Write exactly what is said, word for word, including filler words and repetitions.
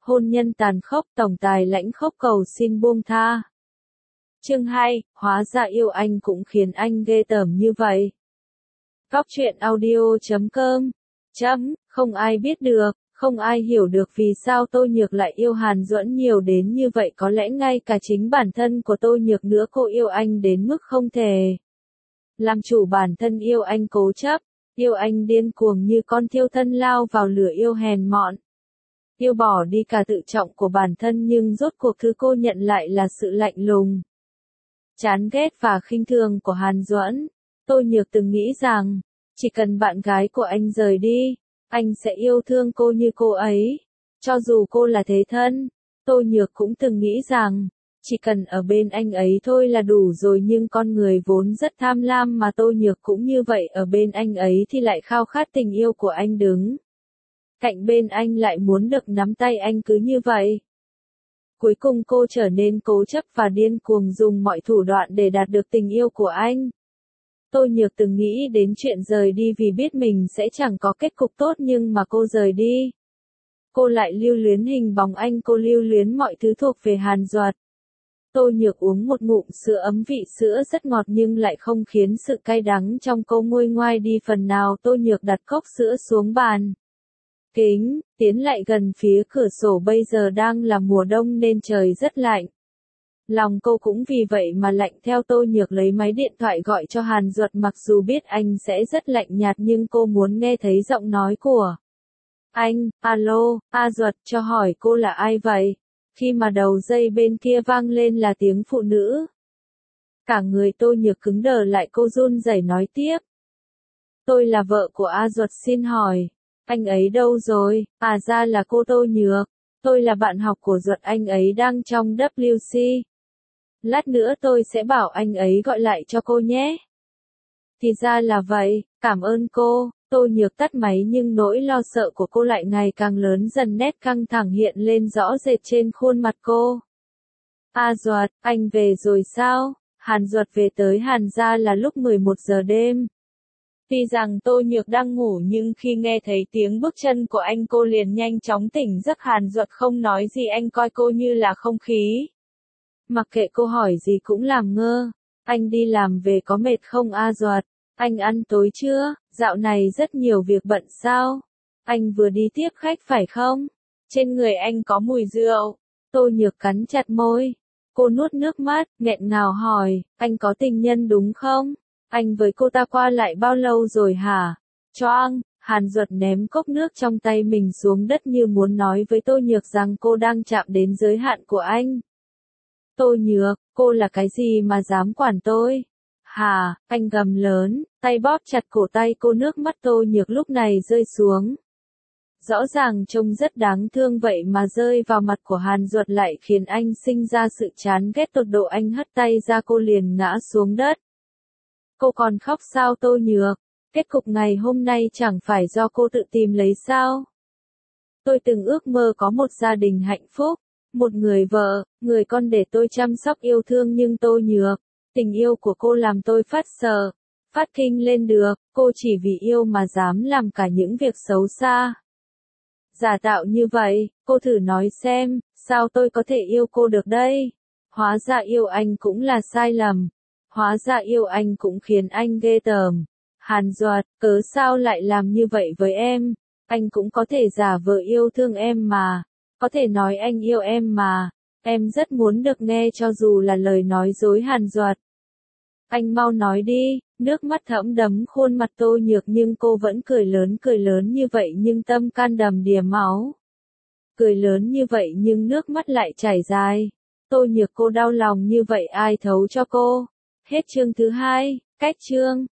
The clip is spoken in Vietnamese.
hôn nhân tàn khốc, tổng tài lãnh khốc cầu xin buông tha. Chương hai, hóa ra yêu anh cũng khiến anh ghê tởm như vậy. Góc truyện audio chấm com chấm, không ai biết được, không ai hiểu được vì sao Tô Nhược lại yêu Hàn Duẫn nhiều đến như vậy, có lẽ ngay cả chính bản thân của Tô Nhược nữa, cô yêu anh đến mức không thể làm chủ bản thân, yêu anh cố chấp, yêu anh điên cuồng như con thiêu thân lao vào lửa, yêu hèn mọn, yêu bỏ đi cả tự trọng của bản thân, nhưng rốt cuộc thứ cô nhận lại là sự lạnh lùng, chán ghét và khinh thường của Hàn Duẫn. Tô Nhược từng nghĩ rằng, chỉ cần bạn gái của anh rời đi, anh sẽ yêu thương cô như cô ấy, cho dù cô là thế thân. Tô Nhược cũng từng nghĩ rằng, chỉ cần ở bên anh ấy thôi là đủ rồi, nhưng con người vốn rất tham lam mà Tô Nhược cũng như vậy, ở bên anh ấy thì lại khao khát tình yêu của anh, đứng cạnh bên anh lại muốn được nắm tay anh, cứ như vậy. Cuối cùng cô trở nên cố chấp và điên cuồng, dùng mọi thủ đoạn để đạt được tình yêu của anh. Tô Nhược từng nghĩ đến chuyện rời đi vì biết mình sẽ chẳng có kết cục tốt, nhưng mà cô rời đi, cô lại lưu luyến hình bóng anh, cô lưu luyến mọi thứ thuộc về Hàn Duật. Tô Nhược uống một ngụm sữa ấm, vị sữa rất ngọt nhưng lại không khiến sự cay đắng trong cô nguôi ngoai đi phần nào. Tô Nhược đặt cốc sữa xuống bàn kính, tiến lại gần phía cửa sổ, bây giờ đang là mùa đông nên trời rất lạnh. Lòng cô cũng vì vậy mà lạnh theo. Tô Nhược lấy máy điện thoại gọi cho Hàn Duật, mặc dù biết anh sẽ rất lạnh nhạt nhưng cô muốn nghe thấy giọng nói của anh. Alo, A Duật, cho hỏi cô là ai vậy? Khi mà đầu dây bên kia vang lên là tiếng phụ nữ, cả người Tô Nhược cứng đờ lại, cô run rẩy nói tiếp. Tôi là vợ của A Duật, xin hỏi, anh ấy đâu rồi? À ra là cô Tô Nhược, tôi là bạn học của Duật, anh ấy đang trong W C. Lát nữa tôi sẽ bảo anh ấy gọi lại cho cô nhé. Thì ra là vậy, cảm ơn cô. Tô Nhược tắt máy nhưng nỗi lo sợ của cô lại ngày càng lớn dần, nét căng thẳng hiện lên rõ rệt trên khuôn mặt cô. A Duật, anh về rồi sao? Hàn Duật về tới Hàn gia là lúc mười một giờ đêm. Tuy rằng Tô Nhược đang ngủ nhưng khi nghe thấy tiếng bước chân của anh, cô liền nhanh chóng tỉnh giấc. Hàn Duật không nói gì, anh coi cô như là không khí. Mặc kệ cô hỏi gì cũng làm ngơ. Anh đi làm về có mệt không A Duật? Anh ăn tối chưa? Dạo này rất nhiều việc bận sao? Anh vừa đi tiếp khách phải không? Trên người anh có mùi rượu. Tô Nhược cắn chặt môi. Cô nuốt nước mắt, nghẹn ngào hỏi, anh có tình nhân đúng không? Anh với cô ta qua lại bao lâu rồi hả? Choang, Hàn Duật ném cốc nước trong tay mình xuống đất như muốn nói với Tô Nhược rằng cô đang chạm đến giới hạn của anh. Tô Nhược, cô là cái gì mà dám quản tôi? Hà, anh gầm lớn, tay bóp chặt cổ tay cô, nước mắt Tô Nhược lúc này rơi xuống. Rõ ràng trông rất đáng thương vậy mà rơi vào mặt của Hàn Duật lại khiến anh sinh ra sự chán ghét tột độ. Anh hất tay ra, cô liền ngã xuống đất. Cô còn khóc sao Tô Nhược? Kết cục ngày hôm nay chẳng phải do cô tự tìm lấy sao? Tôi từng ước mơ có một gia đình hạnh phúc, một người vợ, người con để tôi chăm sóc yêu thương, nhưng Tô Nhược, tình yêu của cô làm tôi phát sợ, phát kinh lên được. Cô chỉ vì yêu mà dám làm cả những việc xấu xa, giả tạo như vậy. Cô thử nói xem, sao tôi có thể yêu cô được đây? Hóa ra yêu anh cũng là sai lầm. Hóa ra yêu anh cũng khiến anh ghê tởm. Hàn Duật, cớ sao lại làm như vậy với em? Anh cũng có thể giả vờ yêu thương em mà. Có thể nói anh yêu em mà. Em rất muốn được nghe cho dù là lời nói dối. Hàn Duật, anh mau nói đi. Nước mắt thẫm đẫm khuôn mặt Tô Nhược nhưng cô vẫn cười lớn, cười lớn như vậy nhưng tâm can đầm đìa máu. Cười lớn như vậy nhưng nước mắt lại chảy dài. Tô Nhược, cô đau lòng như vậy ai thấu cho cô? Hết chương thứ hai, cách chương.